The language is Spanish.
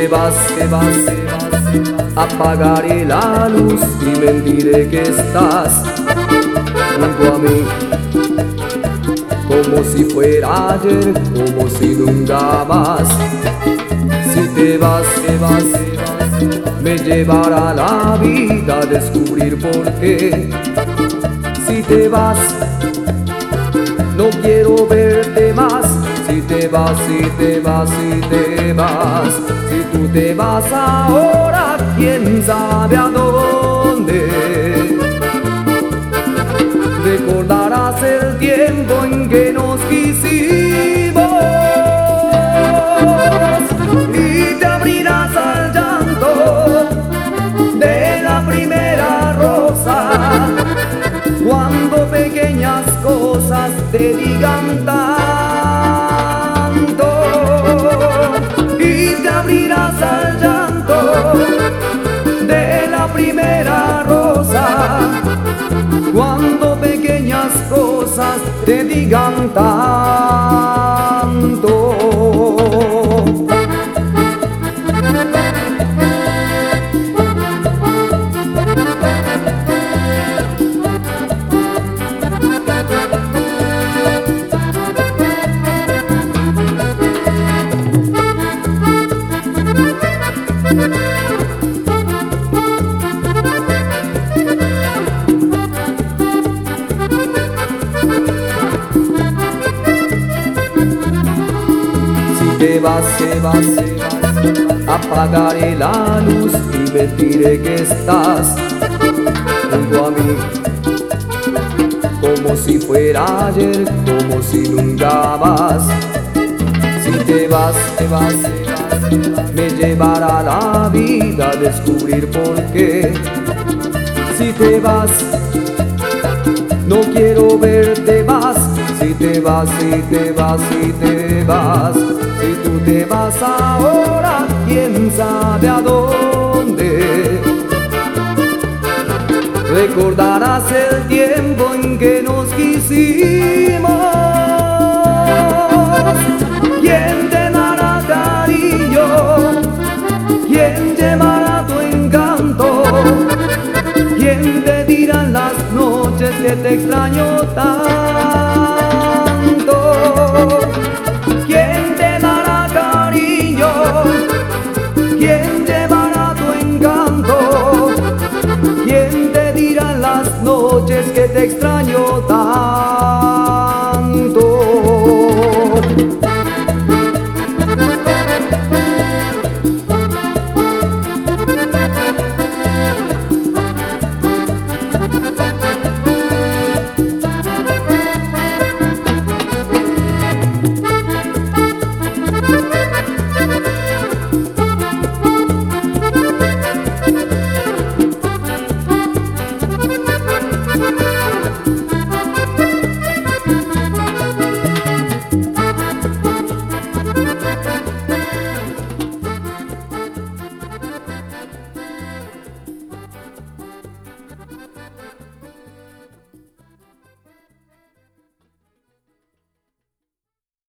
te vas, apagaré la luz y mentiré que estás junto a mí. Como si fuera ayer, como si nunca más. Si te vas, me llevará la vida a descubrir por qué. Si te vas, no quiero verte más. Si te vas, si te vas, si te vas. Si tú te vas ahora, quién sabe a dónde. Recordarás el tiempo en que nos quisimos y te abrirás al llanto de la primera rosa, cuando pequeñas cosas te digan tanto, y te abrirás al llanto de la primera rosa, cuando pequeñas cosas te digan tanto. Te vas, apagaré la luz y mentiré que estás junto a mí. Como si fuera ayer, como si nunca más. Si te vas, me llevará la vida a descubrir por qué. Si te vas, no quiero verte más. Si te vas, si te vas, si te vas. Si tú te vas ahora, quién sabe a dónde. Recordarás el tiempo en que nos quisimos. ¿Quién te dará cariño? ¿Quién llevará tu encanto? ¿Quién te dirá en las noches que te extraño tanto? ¿Quién te dará cariño? ¿Quién llevará tu encanto? ¿Quién te dirá en las noches que te extraño tanto?